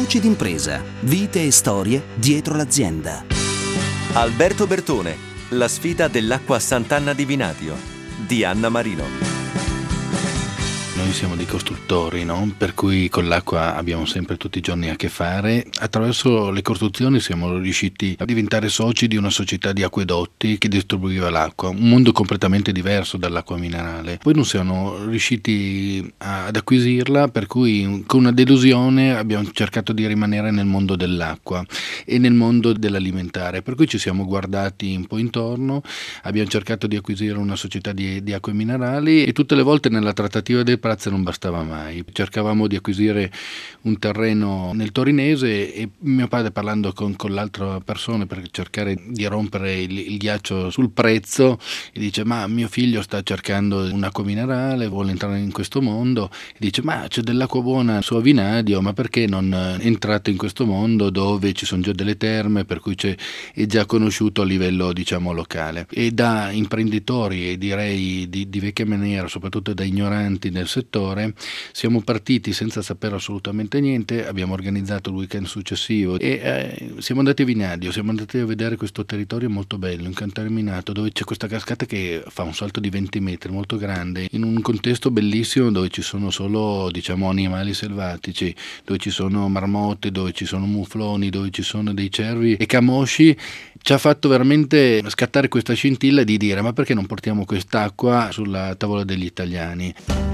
Voci d'impresa, vite e storie dietro l'azienda. Alberto Bertone, la sfida dell'acqua Sant'Anna di Vinatio, di Anna Marino. Noi siamo dei costruttori, no? Per cui con l'acqua abbiamo sempre tutti i giorni a che fare. Attraverso le costruzioni siamo riusciti a diventare soci di una società di acquedotti che distribuiva l'acqua, un mondo completamente diverso dall'acqua minerale. Poi non siamo riusciti ad acquisirla, per cui con una delusione abbiamo cercato di rimanere nel mondo dell'acqua e nel mondo dell'alimentare, per cui ci siamo guardati un po' intorno, abbiamo cercato di acquisire una società di acque minerali e tutte le volte nella trattativa del prezzo non bastava mai. Cercavamo di acquisire un terreno nel torinese e mio padre, parlando con l'altra persona per cercare di rompere il ghiaccio sul prezzo, e dice: ma mio figlio sta cercando un'acqua minerale, vuole entrare in questo mondo, e dice: ma c'è dell'acqua buona su Avinadio, ma perché non entrate in questo mondo dove ci sono già delle terme, per cui è già conosciuto a livello, diciamo, locale. E da imprenditori, e direi di vecchia maniera, soprattutto da ignoranti nel settore, siamo partiti senza sapere assolutamente niente. Abbiamo organizzato il weekend successivo e siamo andati a Vinadio, siamo andati a vedere questo territorio molto bello, incontaminato, dove c'è questa cascata che fa un salto di 20 metri, molto grande, in un contesto bellissimo dove ci sono solo, diciamo, animali selvatici, dove ci sono marmotte, dove ci sono mufloni, dove ci sono dei cervi e camosci. Ci ha fatto veramente scattare questa scintilla di dire: ma perché non portiamo quest'acqua sulla tavola degli italiani?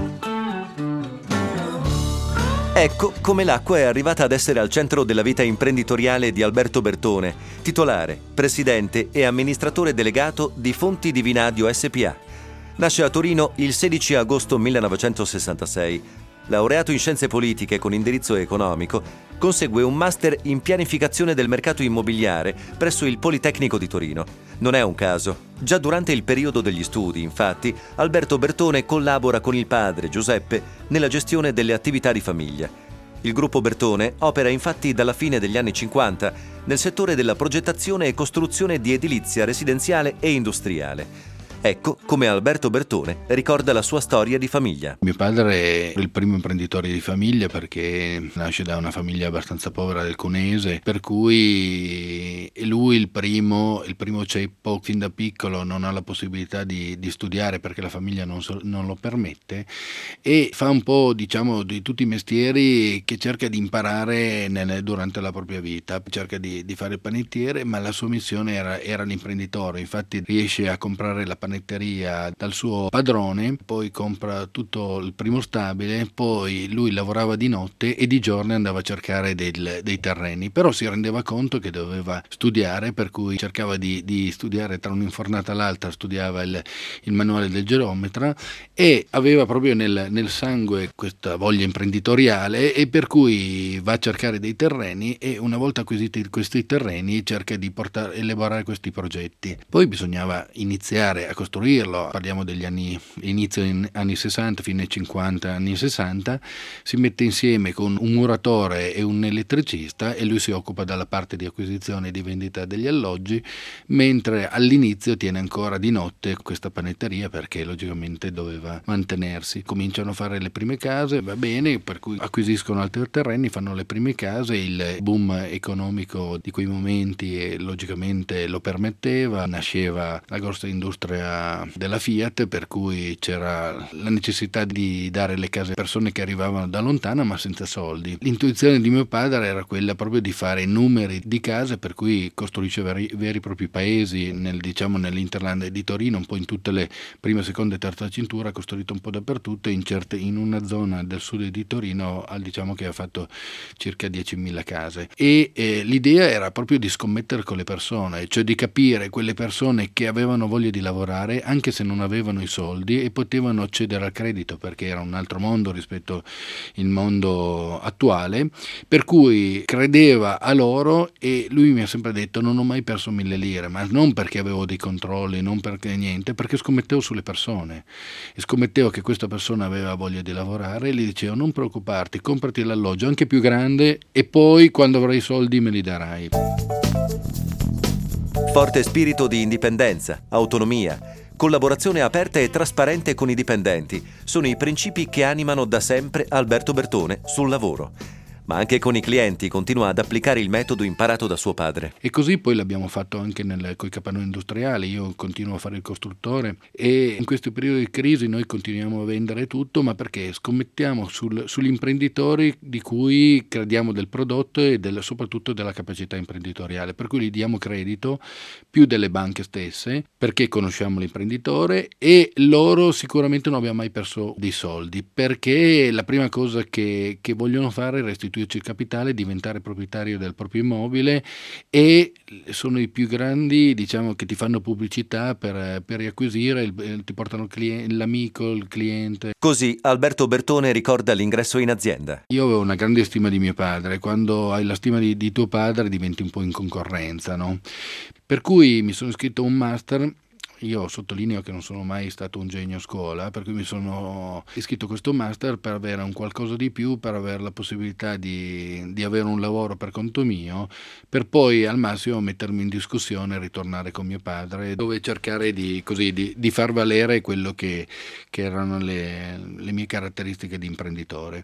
Ecco come l'acqua è arrivata ad essere al centro della vita imprenditoriale di Alberto Bertone, titolare, presidente e amministratore delegato di Fonti di Vinadio SpA. Nasce a Torino il 16 agosto 1966. Laureato in scienze politiche con indirizzo economico, consegue un master in pianificazione del mercato immobiliare presso il Politecnico di Torino. Non è un caso. Già durante il periodo degli studi, infatti, Alberto Bertone collabora con il padre, Giuseppe, nella gestione delle attività di famiglia. Il gruppo Bertone opera infatti dalla fine degli anni 50 nel settore della progettazione e costruzione di edilizia residenziale e industriale. Ecco come Alberto Bertone ricorda la sua storia di famiglia. Mio padre è il primo imprenditore di famiglia perché nasce da una famiglia abbastanza povera del Cuneese, per cui è lui il primo ceppo. Fin da piccolo non ha la possibilità di studiare perché la famiglia non lo permette, e fa un po', diciamo, di tutti i mestieri che cerca di imparare durante la propria vita. Cerca di fare il panettiere, ma la sua missione era l'imprenditore. Infatti riesce a comprare la panetteria dal suo padrone, poi compra tutto il primo stabile, poi lui lavorava di notte e di giorno andava a cercare dei terreni, però si rendeva conto che doveva studiare, per cui cercava di studiare. Tra un'infornata all'altra studiava il manuale del geometra e aveva proprio nel sangue questa voglia imprenditoriale, e per cui va a cercare dei terreni e una volta acquisiti questi terreni cerca di elaborare questi progetti. Poi bisognava iniziare a costruirlo. Parliamo degli inizio anni 60, fine 50, anni 60. Si mette insieme con un muratore e un elettricista e lui si occupa dalla parte di acquisizione e di vendita degli alloggi, mentre all'inizio tiene ancora di notte questa panetteria perché logicamente doveva mantenersi. Cominciano a fare le prime case, va bene, per cui acquisiscono altri terreni, fanno le prime case. Il boom economico di quei momenti logicamente lo permetteva, nasceva la grossa industria della Fiat, per cui c'era la necessità di dare le case a persone che arrivavano da lontano ma senza soldi. L'intuizione di mio padre era quella proprio di fare numeri di case, per cui costruisce veri e propri paesi nell'Interland di Torino, un po' in tutte le prima, seconda e terza cintura, ha costruito un po' dappertutto. In una zona del sud di Torino diciamo che ha fatto circa 10.000 case, e l'idea era proprio di scommettere con le persone, cioè di capire quelle persone che avevano voglia di lavorare anche se non avevano i soldi e potevano accedere al credito, perché era un altro mondo rispetto al mondo attuale, per cui credeva a loro. E lui mi ha sempre detto: non ho mai perso 1.000 lire, ma non perché avevo dei controlli, non perché niente, perché scommettevo sulle persone e scommettevo che questa persona aveva voglia di lavorare, e gli dicevo: non preoccuparti, comprati l'alloggio anche più grande e poi quando avrai i soldi me li darai. Forte spirito di indipendenza, autonomia, collaborazione aperta e trasparente con i dipendenti sono i principi che animano da sempre Alberto Bertone sul lavoro. ma anche con i clienti continua ad applicare il metodo imparato da suo padre. E così poi l'abbiamo fatto anche con i capannoni industriali. Io continuo a fare il costruttore e in questo periodo di crisi noi continuiamo a vendere tutto, ma perché scommettiamo sugli imprenditori di cui crediamo del prodotto e soprattutto della capacità imprenditoriale, per cui gli diamo credito più delle banche stesse, perché conosciamo l'imprenditore e loro sicuramente non abbiamo mai perso dei soldi, perché la prima cosa che vogliono fare è restituirci il capitale, diventare proprietario del proprio immobile, e sono i più grandi, diciamo, che ti fanno pubblicità per riacquisire, ti portano l'amico, il cliente. Così Alberto Bertone ricorda l'ingresso in azienda. Io avevo una grande stima di mio padre. Quando hai la stima di tuo padre diventi un po' in concorrenza, no? Per cui mi sono iscritto a un master. Io sottolineo che non sono mai stato un genio a scuola, per cui mi sono iscritto a questo master per avere un qualcosa di più, per avere la possibilità di avere un lavoro per conto mio, per poi al massimo mettermi in discussione e ritornare con mio padre, dove cercare di far valere quello che erano le mie caratteristiche di imprenditore.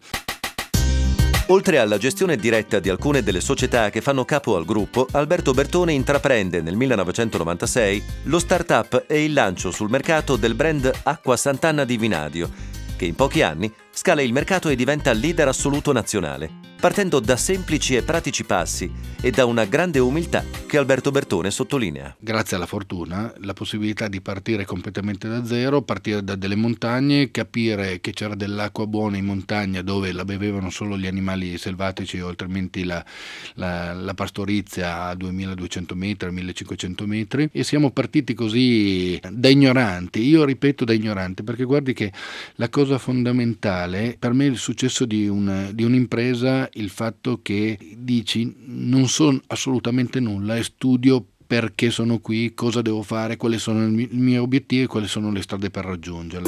Oltre alla gestione diretta di alcune delle società che fanno capo al gruppo, Alberto Bertone intraprende nel 1996 lo start-up e il lancio sul mercato del brand Acqua Sant'Anna di Vinadio, che in pochi anni scala il mercato e diventa leader assoluto nazionale, partendo da semplici e pratici passi e da una grande umiltà che Alberto Bertone sottolinea. Grazie alla fortuna, la possibilità di partire completamente da zero, partire da delle montagne, capire che c'era dell'acqua buona in montagna dove la bevevano solo gli animali selvatici o altrimenti la pastorizia a 2200 metri, 1500 metri, e siamo partiti così da ignoranti. Io ripeto da ignoranti, perché guardi che la cosa fondamentale per me è il successo di un'impresa, il fatto che dici non so assolutamente nulla e studio perché sono qui, cosa devo fare, quali sono i miei obiettivi e quali sono le strade per raggiungerle.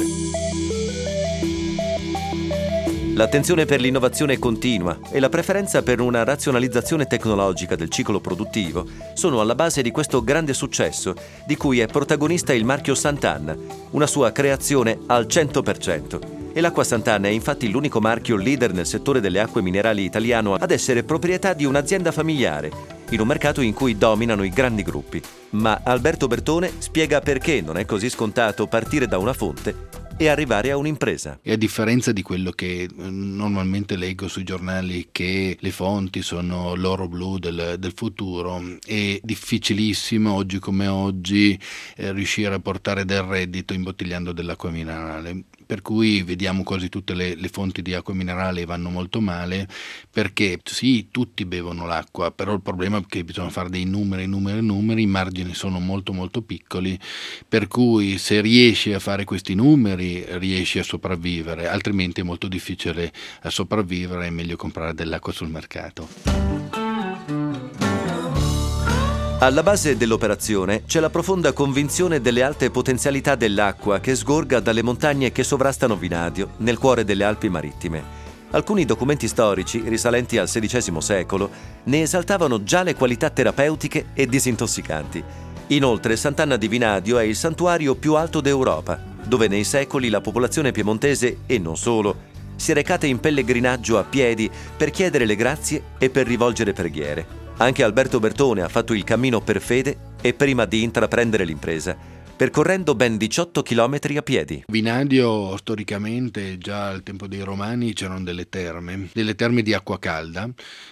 L'attenzione per l'innovazione continua e la preferenza per una razionalizzazione tecnologica del ciclo produttivo sono alla base di questo grande successo, di cui è protagonista il marchio Sant'Anna, una sua creazione al 100%. E l'acqua Sant'Anna è infatti l'unico marchio leader nel settore delle acque minerali italiano ad essere proprietà di un'azienda familiare, in un mercato in cui dominano i grandi gruppi. Ma Alberto Bertone spiega perché non è così scontato partire da una fonte e arrivare a un'impresa. E a differenza di quello che normalmente leggo sui giornali, che le fonti sono l'oro blu del futuro, è difficilissimo oggi come oggi riuscire a portare del reddito imbottigliando dell'acqua minerale. Per cui vediamo quasi tutte le fonti di acqua minerale vanno molto male, perché sì, tutti bevono l'acqua, però il problema è che bisogna fare dei numeri, i margini sono molto molto piccoli, per cui se riesci a fare questi numeri riesci a sopravvivere, altrimenti è molto difficile a sopravvivere, è meglio comprare dell'acqua sul mercato. Alla base dell'operazione c'è la profonda convinzione delle alte potenzialità dell'acqua che sgorga dalle montagne che sovrastano Vinadio, nel cuore delle Alpi Marittime. Alcuni documenti storici, risalenti al XVI secolo, ne esaltavano già le qualità terapeutiche e disintossicanti. Inoltre, Sant'Anna di Vinadio è il santuario più alto d'Europa, dove nei secoli la popolazione piemontese, e non solo, si è recata in pellegrinaggio a piedi per chiedere le grazie e per rivolgere preghiere. Anche Alberto Bertone ha fatto il cammino per fede e prima di intraprendere l'impresa, percorrendo ben 18 chilometri a piedi. Vinadio storicamente, già al tempo dei Romani, c'erano delle terme di acqua calda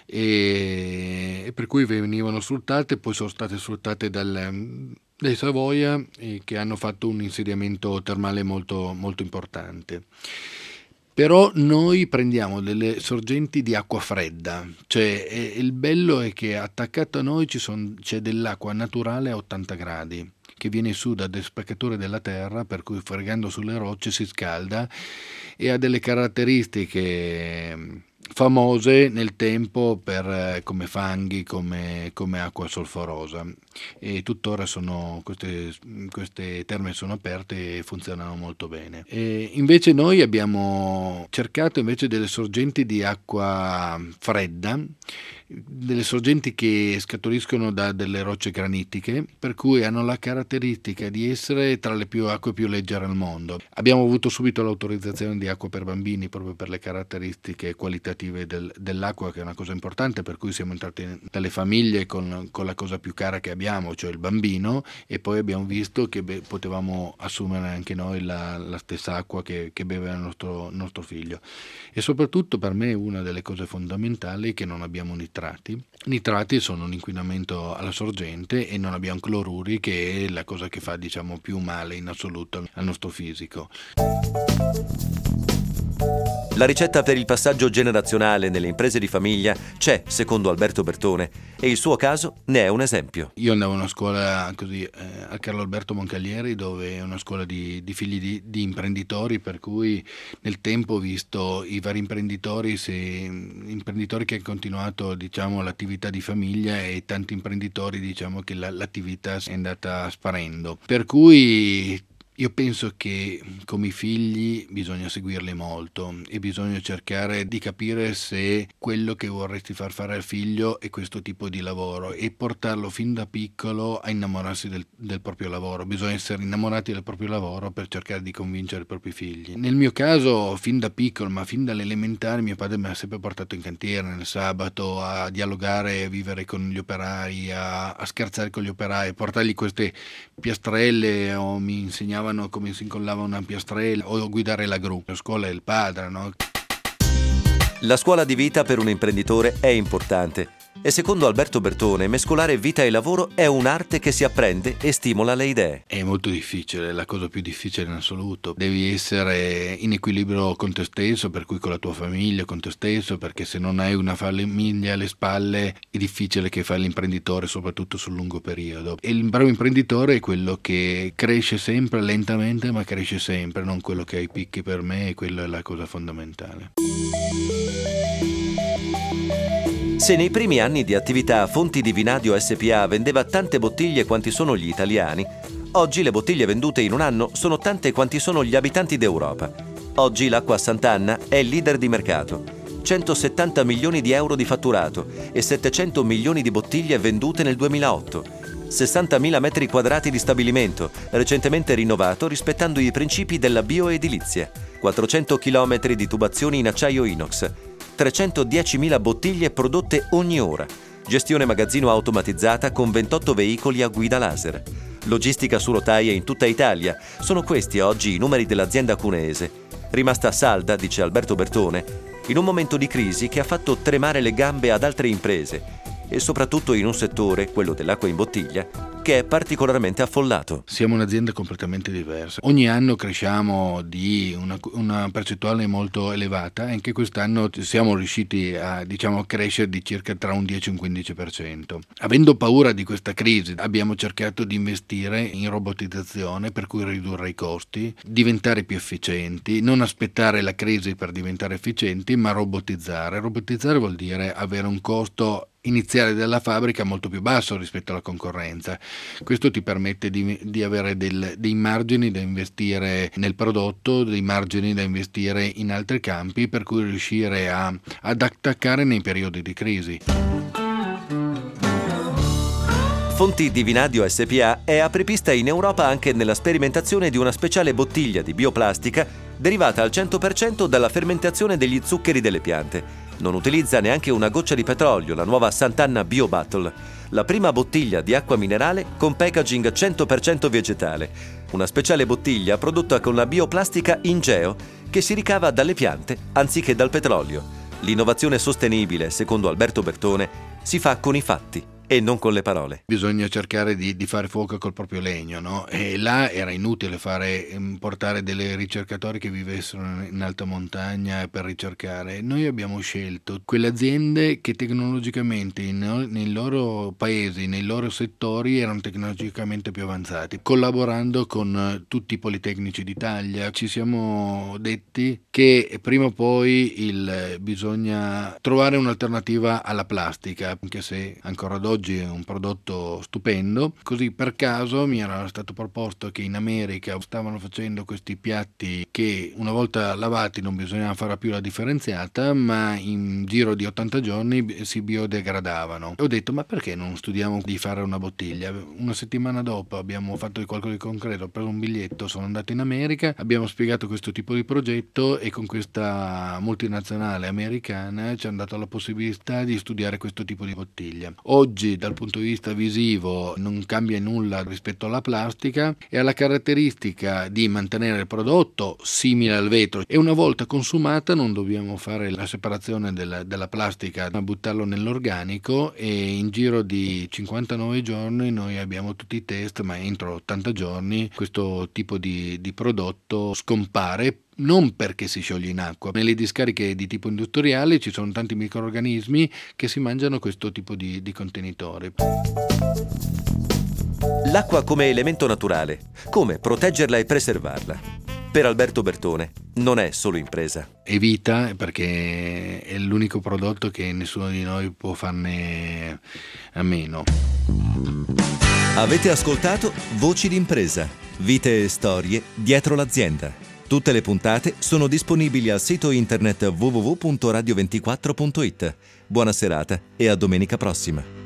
e per cui venivano sfruttate, poi sono state sfruttate dai Savoia, che hanno fatto un insediamento termale molto, molto importante. Però noi prendiamo delle sorgenti di acqua fredda, cioè il bello è che attaccato a noi c'è dell'acqua naturale a 80 gradi che viene su da delle spaccature della terra, per cui fregando sulle rocce si scalda e ha delle caratteristiche famose nel tempo come fanghi, come acqua solforosa, e tuttora queste terme sono aperte e funzionano molto bene. E invece noi abbiamo cercato invece delle sorgenti di acqua fredda, delle sorgenti che scaturiscono da delle rocce granitiche, per cui hanno la caratteristica di essere tra le acque più leggere al mondo. Abbiamo avuto subito l'autorizzazione di acqua per bambini proprio per le caratteristiche qualitative qualitative dell'acqua, che è una cosa importante, per cui siamo entrati dalle famiglie con la cosa più cara che abbiamo, cioè il bambino, e poi abbiamo visto che potevamo assumere anche noi la stessa acqua che beve il nostro figlio. E soprattutto per me una delle cose fondamentali è che non abbiamo nitrati. Nitrati sono un inquinamento alla sorgente e non abbiamo cloruri, che è la cosa che fa, diciamo, più male in assoluto al nostro fisico. La ricetta per il passaggio generazionale nelle imprese di famiglia c'è, secondo Alberto Bertone, e il suo caso ne è un esempio. Io andavo a una scuola così a Carlo Alberto Moncalieri, dove è una scuola di figli di imprenditori, per cui nel tempo ho visto i vari imprenditori che hanno continuato, diciamo, l'attività di famiglia, e tanti imprenditori, diciamo, che l'attività è andata sparendo. Per cui io penso che come i figli bisogna seguirli molto e bisogna cercare di capire se quello che vorresti far fare al figlio è questo tipo di lavoro, e portarlo fin da piccolo a innamorarsi del proprio lavoro. Bisogna essere innamorati del proprio lavoro per cercare di convincere i propri figli. Nel mio caso, fin da piccolo, ma fin dalle elementari, mio padre mi ha sempre portato in cantiere nel sabato a dialogare, a vivere con gli operai, a scherzare con gli operai, portargli queste piastrelle, o mi insegnavano come si incollava una piastrella, o guidare la gru. La scuola è il padre, no? La scuola di vita per un imprenditore è importante e secondo Alberto Bertone mescolare vita e lavoro è un'arte che si apprende e stimola le idee. È molto difficile, è la cosa più difficile in assoluto. Devi essere in equilibrio con te stesso, per cui con la tua famiglia, con te stesso, perché se non hai una famiglia alle spalle è difficile che fai l'imprenditore, soprattutto sul lungo periodo. E il bravo imprenditore è quello che cresce sempre lentamente, ma cresce sempre, non quello che ha i picchi. Per me, e quella è la cosa fondamentale. Se nei primi anni di attività Fonti di Vinadio SPA vendeva tante bottiglie quanti sono gli italiani, oggi le bottiglie vendute in un anno sono tante quanti sono gli abitanti d'Europa. Oggi l'acqua Sant'Anna è il leader di mercato. 170 milioni di euro di fatturato e 700 milioni di bottiglie vendute nel 2008. 60.000 metri quadrati di stabilimento, recentemente rinnovato rispettando i principi della bioedilizia. 400 chilometri di tubazioni in acciaio inox. 310.000 bottiglie prodotte ogni ora. Gestione magazzino automatizzata con 28 veicoli a guida laser. Logistica su rotaie in tutta Italia. Sono questi oggi i numeri dell'azienda cuneese. Rimasta salda, dice Alberto Bertone, in un momento di crisi che ha fatto tremare le gambe ad altre imprese e soprattutto in un settore, quello dell'acqua in bottiglia, che è particolarmente affollato. Siamo un'azienda completamente diversa. Ogni anno cresciamo di una percentuale molto elevata, e anche quest'anno siamo riusciti a crescere di circa tra un 10 e un 15%. Avendo paura di questa crisi, abbiamo cercato di investire in robotizzazione, per cui ridurre i costi, diventare più efficienti, non aspettare la crisi per diventare efficienti, ma robotizzare. Robotizzare vuol dire avere un costo iniziale della fabbrica molto più basso rispetto alla concorrenza. Questo ti permette di avere dei margini da investire nel prodotto, dei margini da investire in altri campi, per cui riuscire ad attaccare nei periodi di crisi. Fonti di Vinadio SPA è apripista in Europa anche nella sperimentazione di una speciale bottiglia di bioplastica derivata al 100% dalla fermentazione degli zuccheri delle piante. Non utilizza neanche una goccia di petrolio, la nuova Sant'Anna Bio Bottle, la prima bottiglia di acqua minerale con packaging 100% vegetale. Una speciale bottiglia prodotta con la bioplastica Ingeo che si ricava dalle piante anziché dal petrolio. L'innovazione sostenibile, secondo Alberto Bertone, si fa con i fatti e non con le parole. Bisogna cercare di fare fuoco col proprio legno, no? E là era inutile portare dei ricercatori che vivessero in alta montagna per ricercare. Noi abbiamo scelto quelle aziende che tecnologicamente nei loro paesi, nei loro settori erano tecnologicamente più avanzati. Collaborando con tutti i Politecnici d'Italia ci siamo detti che prima o poi bisogna trovare un'alternativa alla plastica, anche se ancora ad oggi oggi è un prodotto stupendo. Così per caso mi era stato proposto che in America stavano facendo questi piatti che una volta lavati non bisognava fare più la differenziata, ma in giro di 80 giorni si biodegradavano. Ho detto, ma perché non studiamo di fare una bottiglia? Una settimana dopo abbiamo fatto qualcosa di concreto, ho preso un biglietto, sono andato in America, abbiamo spiegato questo tipo di progetto e con questa multinazionale americana ci hanno dato la possibilità di studiare questo tipo di bottiglia. Oggi dal punto di vista visivo non cambia nulla rispetto alla plastica e ha la caratteristica di mantenere il prodotto simile al vetro, e una volta consumata non dobbiamo fare la separazione della plastica ma buttarlo nell'organico, e in giro di 59 giorni noi abbiamo tutti i test, ma entro 80 giorni questo tipo di prodotto scompare, non perché si scioglie in acqua. Nelle discariche di tipo industriale ci sono tanti microrganismi che si mangiano questo tipo di contenitore. L'acqua come elemento naturale. Come proteggerla e preservarla? Per Alberto Bertone non è solo impresa. È vita, perché è l'unico prodotto che nessuno di noi può farne a meno. Avete ascoltato Voci d'impresa, vite e storie dietro l'azienda. Tutte le puntate sono disponibili al sito internet www.radio24.it. Buona serata e a domenica prossima.